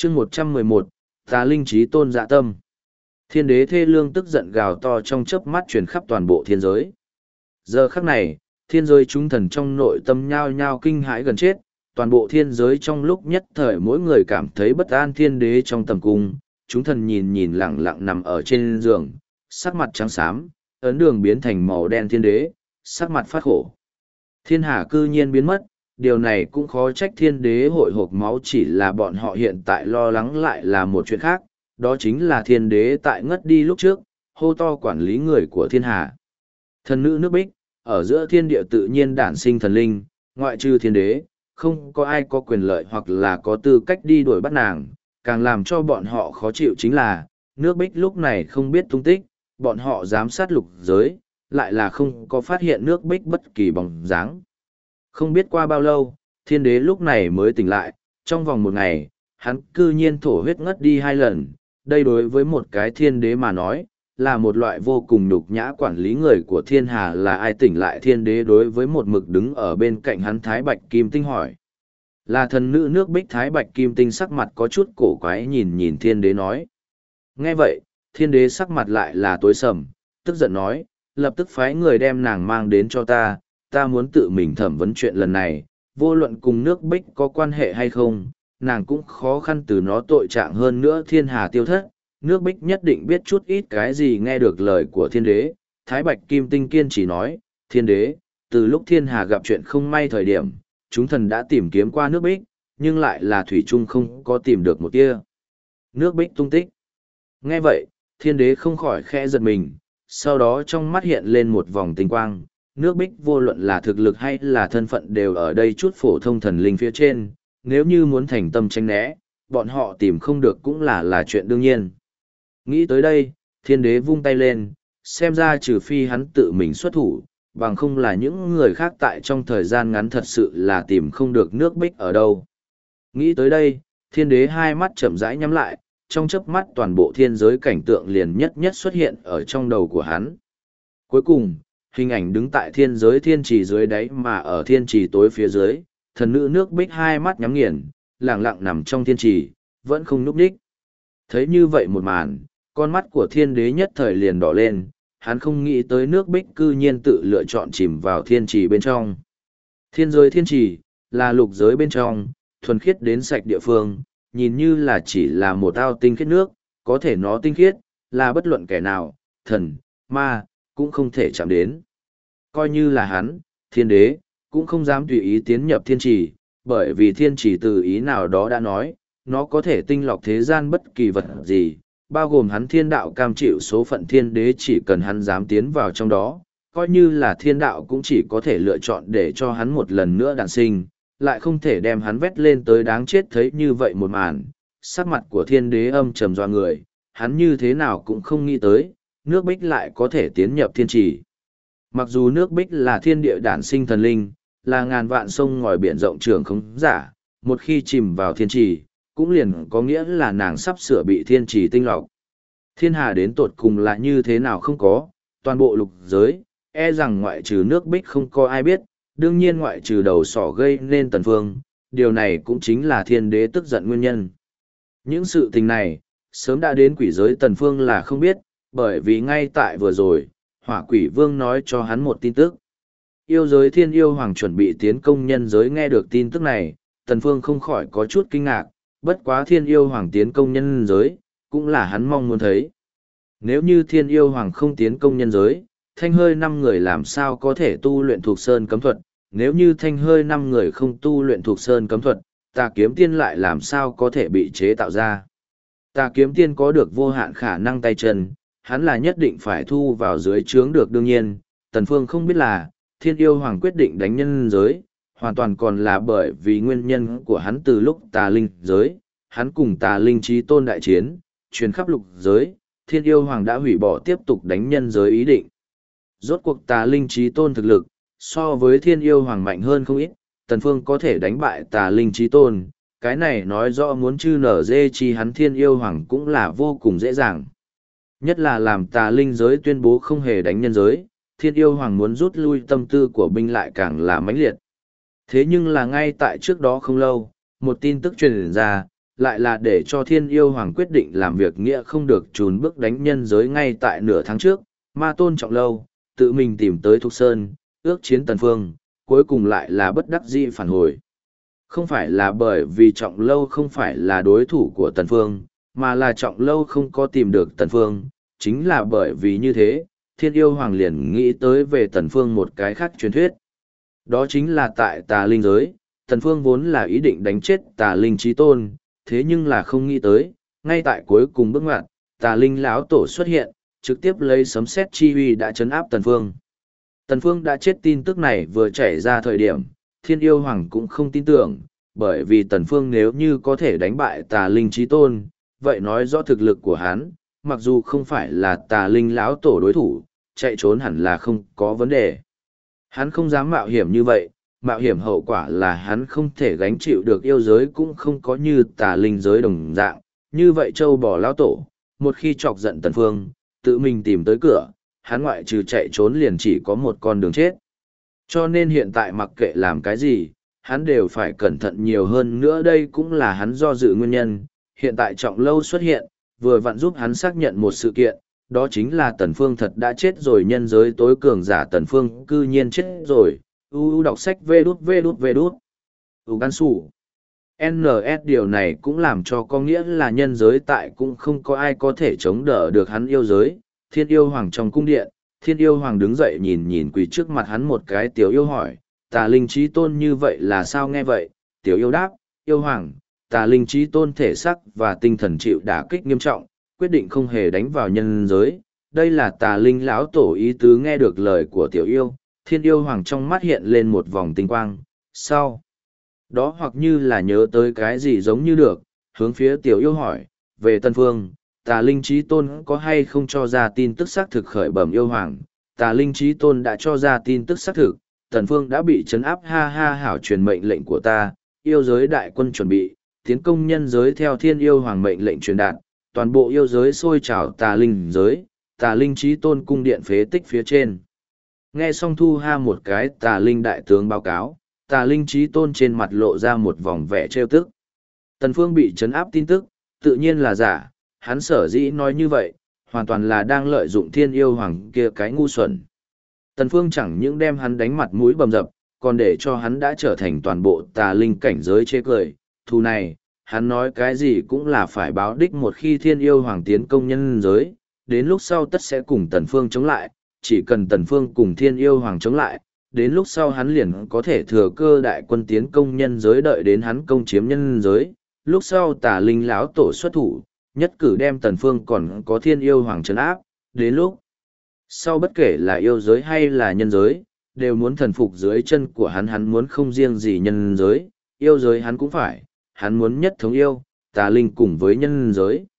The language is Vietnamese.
chương 111, Tà Linh Chí Tôn dạ tâm. Thiên đế thê lương tức giận gào to trong chớp mắt truyền khắp toàn bộ thiên giới. Giờ khắc này, thiên giới chúng thần trong nội tâm nhao nhao kinh hãi gần chết, toàn bộ thiên giới trong lúc nhất thời mỗi người cảm thấy bất an. Thiên đế trong tầm cung, chúng thần nhìn nhìn lặng lặng nằm ở trên giường, sắc mặt trắng xám, ấn đường biến thành màu đen thiên đế, sắc mặt phát khổ. Thiên hà cư nhiên biến mất, điều này cũng khó trách thiên đế hội hộp máu, chỉ là bọn họ hiện tại lo lắng lại là một chuyện khác, đó chính là thiên đế tại ngất đi lúc trước, hô to quản lý người của thiên hà. Thần nữ nước Bích, ở giữa thiên địa tự nhiên đản sinh thần linh, ngoại trừ thiên đế, không có ai có quyền lợi hoặc là có tư cách đi đuổi bắt nàng, càng làm cho bọn họ khó chịu chính là, nước Bích lúc này không biết tung tích, bọn họ giám sát lục giới, lại là không có phát hiện nước Bích bất kỳ bóng dáng. Không biết qua bao lâu, thiên đế lúc này mới tỉnh lại, trong vòng một ngày, hắn cư nhiên thổ huyết ngất đi 2 lần, đây đối với một cái thiên đế mà nói, là một loại vô cùng nhục nhã. Quản lý người của thiên hà là ai? Tỉnh lại thiên đế đối với một mực đứng ở bên cạnh hắn Thái Bạch Kim Tinh hỏi. Là thần nữ nước Bích. Thái Bạch Kim Tinh sắc mặt có chút cổ quái nhìn nhìn thiên đế nói. Nghe vậy, thiên đế sắc mặt lại là tối sầm, tức giận nói, lập tức phái người đem nàng mang đến cho ta, ta muốn tự mình thẩm vấn chuyện lần này, vô luận cùng nước Bích có quan hệ hay không, nàng cũng khó khăn từ nó tội trạng. Hơn nữa thiên hà tiêu thất, nước Bích nhất định biết chút ít cái gì. Nghe được lời của thiên đế, Thái Bạch Kim Tinh kiên chỉ nói, thiên đế, từ lúc thiên hà gặp chuyện không may thời điểm, chúng thần đã tìm kiếm qua nước Bích, nhưng lại là thủy chung không có tìm được một tia nước Bích tung tích. Nghe vậy, thiên đế không khỏi khẽ giật mình, sau đó trong mắt hiện lên một vòng tinh quang. Nước Bích vô luận là thực lực hay là thân phận đều ở đây chút phổ thông thần linh phía trên, nếu như muốn thành tâm tranh né, bọn họ tìm không được cũng là chuyện đương nhiên. Nghĩ tới đây, thiên đế vung tay lên, xem ra trừ phi hắn tự mình xuất thủ, bằng không là những người khác tại trong thời gian ngắn thật sự là tìm không được nước Bích ở đâu. Nghĩ tới đây, thiên đế hai mắt chậm rãi nhắm lại, trong chớp mắt toàn bộ thiên giới cảnh tượng liền nhất nhất xuất hiện ở trong đầu của hắn. Cuối cùng, hình ảnh đứng tại thiên giới thiên trì dưới đáy, mà ở thiên trì tối phía dưới, thần nữ nước Bích hai mắt nhắm nghiền, lặng lặng nằm trong thiên trì, vẫn không nhúc nhích. Thấy như vậy một màn, con mắt của thiên đế nhất thời liền đỏ lên, hắn không nghĩ tới nước Bích cư nhiên tự lựa chọn chìm vào thiên trì bên trong. Thiên giới thiên trì, là lục giới bên trong, thuần khiết đến sạch địa phương, nhìn như là chỉ là một ao tinh khiết nước, có thể nó tinh khiết, là bất luận kẻ nào, thần, ma, cũng không thể chạm đến. Coi như là hắn, thiên đế, cũng không dám tùy ý tiến nhập thiên trì, bởi vì thiên trì từ ý nào đó đã nói, nó có thể tinh lọc thế gian bất kỳ vật gì, bao gồm hắn thiên đạo cam chịu số phận. Thiên đế chỉ cần hắn dám tiến vào trong đó, coi như là thiên đạo cũng chỉ có thể lựa chọn để cho hắn một lần nữa đản sinh, lại không thể đem hắn vét lên tới đáng chết. Thấy như vậy một màn, sắc mặt của thiên đế âm trầm dọa người, hắn như thế nào cũng không nghĩ tới, nước Bích lại có thể tiến nhập thiên trì. Mặc dù nước Bích là thiên địa đản sinh thần linh, là ngàn vạn sông ngòi biển rộng trường không giả, một khi chìm vào thiên trì, cũng liền có nghĩa là nàng sắp sửa bị thiên trì tinh lọc. Thiên hà đến tột cùng là như thế nào không có, toàn bộ lục giới, e rằng ngoại trừ nước Bích không có ai biết, đương nhiên ngoại trừ đầu sỏ gây nên Tần Phương, điều này cũng chính là thiên đế tức giận nguyên nhân. Những sự tình này, sớm đã đến quỷ giới Tần Phương là không biết, bởi vì ngay tại vừa rồi, Hỏa Quỷ Vương nói cho hắn một tin tức. Yêu giới Thiên Yêu Hoàng chuẩn bị tiến công nhân giới. Nghe được tin tức này, Tần Phương không khỏi có chút kinh ngạc, bất quá Thiên Yêu Hoàng tiến công nhân giới, cũng là hắn mong muốn thấy. Nếu như Thiên Yêu Hoàng không tiến công nhân giới, Thanh Hơi 5 người làm sao có thể tu luyện thuộc sơn cấm thuật? Nếu như Thanh Hơi 5 người không tu luyện thuộc sơn cấm thuật, Tà Kiếm Tiên lại làm sao có thể bị chế tạo ra? Tà Kiếm Tiên có được vô hạn khả năng tay chân, hắn là nhất định phải thu vào dưới trướng được. Đương nhiên, Tần Phương không biết là, Thiên Yêu Hoàng quyết định đánh nhân giới, hoàn toàn còn là bởi vì nguyên nhân của hắn. Từ lúc Tà Linh giới, hắn cùng Tà Linh Chí Tôn đại chiến, truyền khắp lục giới, Thiên Yêu Hoàng đã hủy bỏ tiếp tục đánh nhân giới ý định. Rốt cuộc Tà Linh Chí Tôn thực lực, so với Thiên Yêu Hoàng mạnh hơn không ít, Tần Phương có thể đánh bại Tà Linh Chí Tôn, cái này nói rõ muốn chư nở dê chi hắn Thiên Yêu Hoàng cũng là vô cùng dễ dàng. Nhất là làm Tà Linh giới tuyên bố không hề đánh nhân giới, Thiên Yêu Hoàng muốn rút lui tâm tư của binh lại càng là mãnh liệt. Thế nhưng là ngay tại trước đó không lâu, một tin tức truyền ra, lại là để cho thiên yêu hoàng quyết định làm việc nghĩa không được trùn bước đánh nhân giới ngay tại nửa tháng trước, ma tôn Trọng Lâu, tự mình tìm tới Thục Sơn, ước chiến Tần Phương, cuối cùng lại là bất đắc dĩ phản hồi. Không phải là bởi vì Trọng Lâu không phải là đối thủ của Tần Phương, mà là Trọng Lâu không có tìm được Tần Phương, chính là bởi vì như thế, thiên yêu hoàng liền nghĩ tới về Tần Phương một cái khác truyền thuyết. Đó chính là tại Tà Linh giới, Tần Phương vốn là ý định đánh chết Tà Linh Chí Tôn, thế nhưng là không nghĩ tới, ngay tại cuối cùng bước ngoặt, Tà Linh lão tổ xuất hiện, trực tiếp lấy sấm sét chi uy đã chấn áp Tần Phương. Tần Phương đã chết tin tức này vừa chảy ra thời điểm, Thiên Yêu Hoàng cũng không tin tưởng, bởi vì Tần Phương nếu như có thể đánh bại Tà Linh Chí Tôn, vậy nói rõ thực lực của hắn, mặc dù không phải là Tà Linh lão tổ đối thủ, chạy trốn hẳn là không có vấn đề. Hắn không dám mạo hiểm như vậy, mạo hiểm hậu quả là hắn không thể gánh chịu được yêu giới cũng không có như Tà Linh giới đồng dạng, như vậy châu bò lão tổ, một khi chọc giận Tần Phương, tự mình tìm tới cửa, hắn ngoại trừ chạy trốn liền chỉ có một con đường chết. Cho nên hiện tại mặc kệ làm cái gì, hắn đều phải cẩn thận nhiều hơn nữa, đây cũng là hắn do dự nguyên nhân. Hiện tại Trọng Lâu xuất hiện, vừa vặn giúp hắn xác nhận một sự kiện, đó chính là Tần Phương thật đã chết rồi, nhân giới tối cường giả Tần Phương cư nhiên chết rồi. Đọc sách vê đút. Gan sủ. NS điều này cũng làm cho có nghĩa là nhân giới tại cũng không có ai có thể chống đỡ được hắn yêu giới. Thiên yêu hoàng trong cung điện, thiên yêu hoàng đứng dậy nhìn nhìn quỳ trước mặt hắn một cái. Tiểu yêu hỏi, Tà Linh Chí Tôn như vậy là sao? Nghe vậy, tiểu yêu đáp, yêu hoàng, Tà Linh Chí Tôn thể xác và tinh thần chịu đả kích nghiêm trọng, quyết định không hề đánh vào nhân giới. Đây là Tà Linh lão tổ ý tứ. Nghe được lời của tiểu yêu, thiên yêu hoàng trong mắt hiện lên một vòng tinh quang, sau đó hoặc như là nhớ tới cái gì giống như được, hướng phía tiểu yêu hỏi, về Tần Phương, Tà Linh Chí Tôn có hay không cho ra tin tức xác thực? Khởi bẩm yêu hoàng, Tà Linh Chí Tôn đã cho ra tin tức xác thực, Tần Phương đã bị trấn áp. Ha ha, hảo, truyền mệnh lệnh của ta, yêu giới đại quân chuẩn bị tiến công nhân giới theo thiên yêu hoàng mệnh lệnh truyền đạt, toàn bộ yêu giới sôi trào Tà Linh giới, Tà Linh Chí Tôn cung điện phế tích phía trên. Nghe xong thu ha một cái Tà Linh đại tướng báo cáo, Tà Linh Chí Tôn trên mặt lộ ra một vòng vẻ trêu tức. Tần Phương bị trấn áp tin tức, tự nhiên là giả, hắn sở dĩ nói như vậy, hoàn toàn là đang lợi dụng thiên yêu hoàng kia cái ngu xuẩn. Tần Phương chẳng những đem hắn đánh mặt mũi bầm dập, còn để cho hắn đã trở thành toàn bộ Tà Linh cảnh giới chê cười. Thù này, hắn nói cái gì cũng là phải báo đích. Một khi thiên yêu hoàng tiến công nhân giới, đến lúc sau tất sẽ cùng Tần Phương chống lại, chỉ cần Tần Phương cùng thiên yêu hoàng chống lại, đến lúc sau hắn liền có thể thừa cơ đại quân tiến công nhân giới. Đợi đến hắn công chiếm nhân giới, lúc sau Tà Linh lão tổ xuất thủ, nhất cử đem Tần Phương còn có thiên yêu hoàng trấn áp, đến lúc sau bất kể là yêu giới hay là nhân giới, đều muốn thần phục dưới chân của hắn. Hắn muốn không riêng gì nhân giới, yêu giới hắn cũng phải, hắn muốn nhất thống yêu, Tà Linh cùng với nhân giới.